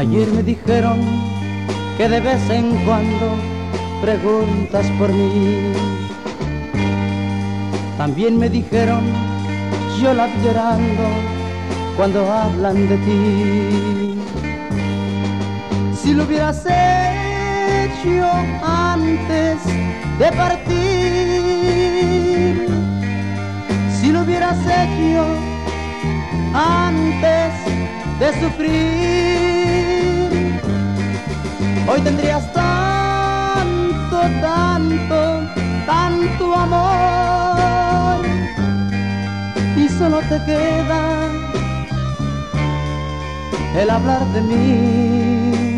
Ayer me dijeron que de vez en cuando preguntas por mí. También me dijeron, yo la vi llorando cuando hablan de ti. Si lo hubieras hecho antes de partir, si lo hubieras hecho antes de sufrir, hoy tendrías tanto, tanto, tanto amor, y solo te queda el hablar de mí.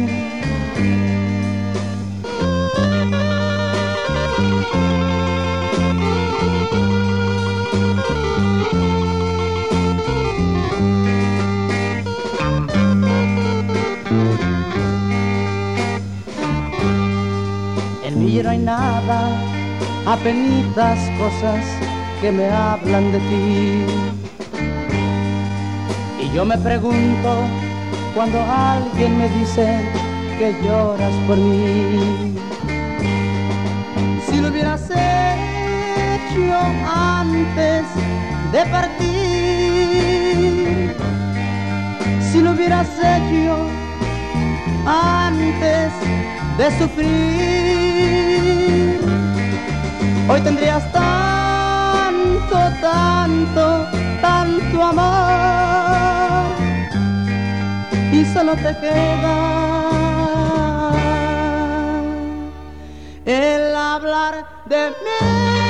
En mí no hay nada, apenitas cosas que me hablan de ti. Y yo me pregunto cuando alguien me dice que lloras por mí. Si lo hubieras hecho antes de partir, si lo hubieras hecho antes de sufrir, hoy tendrías tanto, tanto, tanto amor, y solo te queda el hablar de mí.